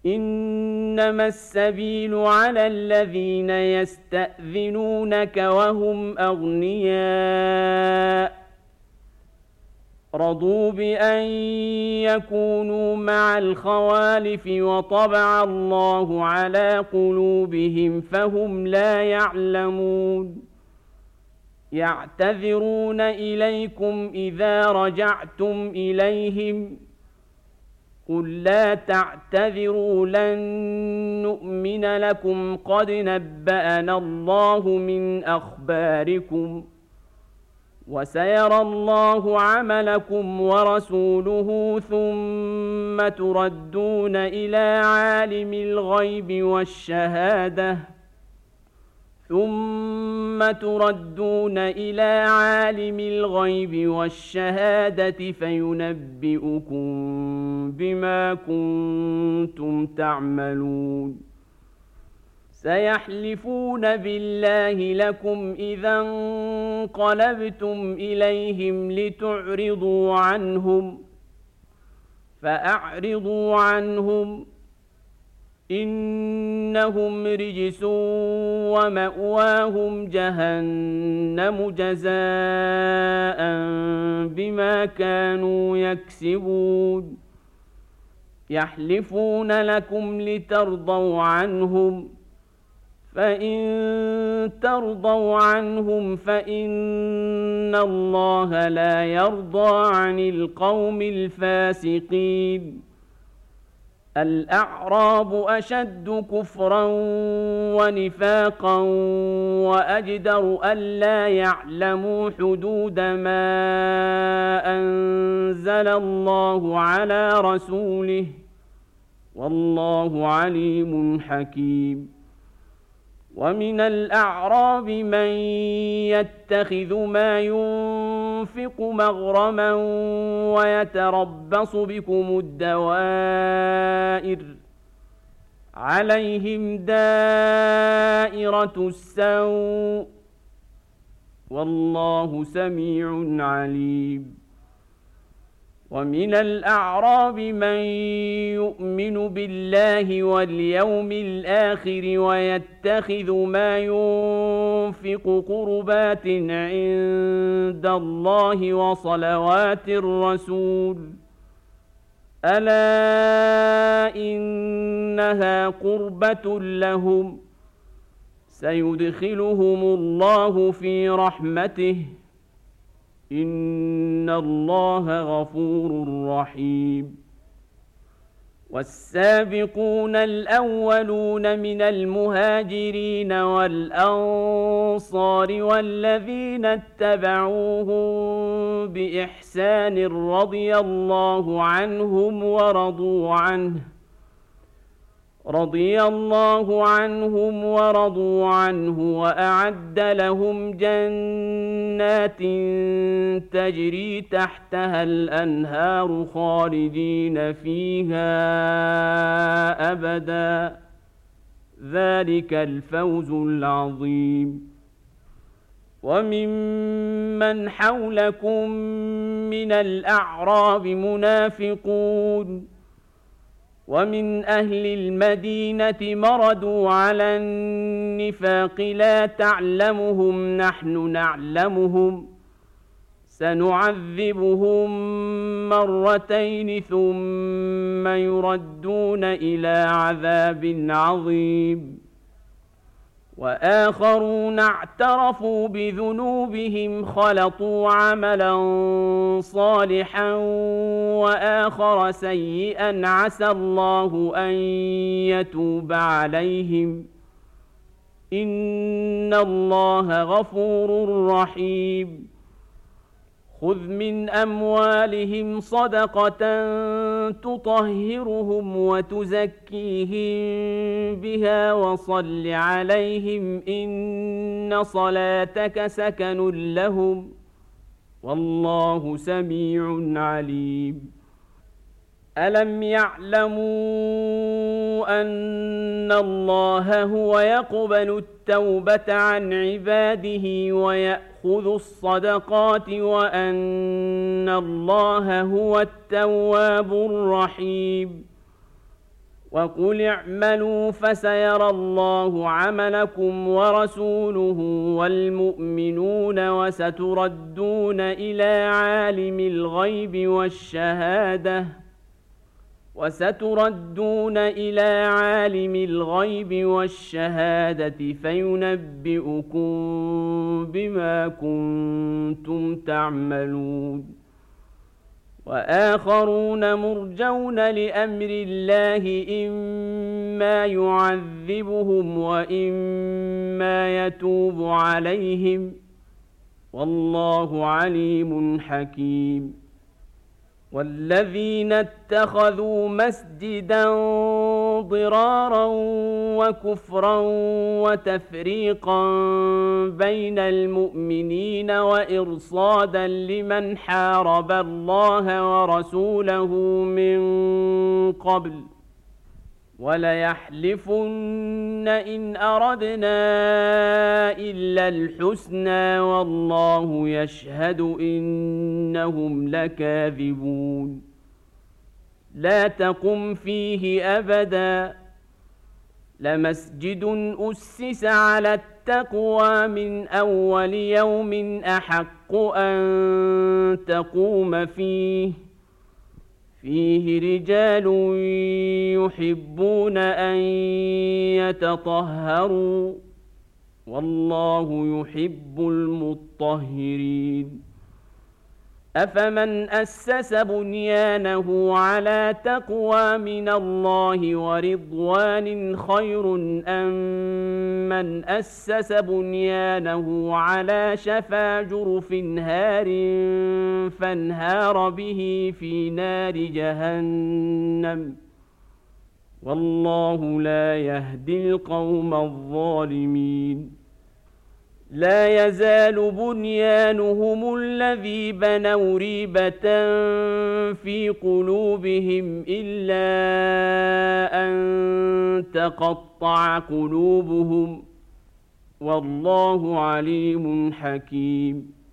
إنما السبيل على الذين يستأذنونك وهم أغنياء رضوا بأن يكونوا مع الخوالف وطبع الله على قلوبهم فهم لا يعلمون يعتذرون إليكم إذا رجعتم إليهم قل لا تعتذروا لن نؤمن لكم قد نبأنا الله من أخباركم وسيرى الله عملكم ورسوله ثم تردون إلى عالم الغيب والشهادة فينبئكم بما كنتم تعملون سيحلفون بالله لكم إذا انقلبتم إليهم لتعرضوا عنهم فأعرضوا عنهم إنهم رجس ومأواهم جهنم جزاء بما كانوا يكسبون يحلفون لكم لترضوا عنهم فإن ترضوا عنهم فإن الله لا يرضى عن القوم الفاسقين الأعراب أشد كفرا ونفاقا وأجدر ألا يعلموا حدود ما أنزل الله على رسوله والله عليم حكيم ومن الأعراب من يتخذ ما ينفق مغرما ويتربص بكم الدوائر عليهم دائرة السوء والله سميع عليم ومن الأعراب من يؤمن بالله واليوم الآخر ويتخذ ما ينفق قربات عند الله وصلوات الرسول ألا إنها قربة لهم سيدخلهم الله في رحمته إن الله غفور رحيم والسابقون الأولون من المهاجرين والأنصار والذين اتبعوهم بإحسان رضي الله عنهم ورضوا عنه وأعد لهم جنات تجري تحتها الأنهار خالدين فيها أبدا ذلك الفوز العظيم وممن حولكم من الأعراب منافقون ومن أهل المدينة مردوا على النفاق لا تعلمهم نحن نعلمهم سنعذبهم مرتين ثم يردون إلى عذاب عظيم وآخرون اعترفوا بذنوبهم خلطوا عملا صالحا وآخر سيئا عسى الله أن يتوب عليهم إن الله غفور رحيم خذ من أموالهم صدقة تطهرهم وتزكيهم بها وصل عليهم إن صلاتك سكن لهم والله سميع عليم ألم يعلموا أن الله هو يقبل التوبة عن عباده ويأخذ الصدقات وأن الله هو التواب الرحيم وقل اعملوا فسيرى الله عملكم ورسوله والمؤمنون وستردون إلى عالم الغيب والشهادة فينبئكم بما كنتم تعملون وآخرون مرجون لأمر الله إما يعذبهم وإما يتوب عليهم والله عليم حكيم والذين اتخذوا مسجدا ضرارا وكفرا وتفريقا بين المؤمنين وإرصادا لمن حارب الله ورسوله من قبل وليحلفن إن أردنا إلا الحسنى والله يشهد إنهم لكاذبون لا تقم فيه أبدا لمسجد أسس على التقوى من أول يوم أحق أن تقوم فيه رجال يحبون أن يتطهروا والله يحب المطهرين أفمن أسس بنيانه على تقوى من الله ورضوان خير أم من أسس بنيانه على شفا جرف هار فانهار به في نار جهنم والله لا يهدي القوم الظالمين لا يزال بنيانهم الذي بنوا ريبة في قلوبهم إلا أن تقطع قلوبهم والله عليم حكيم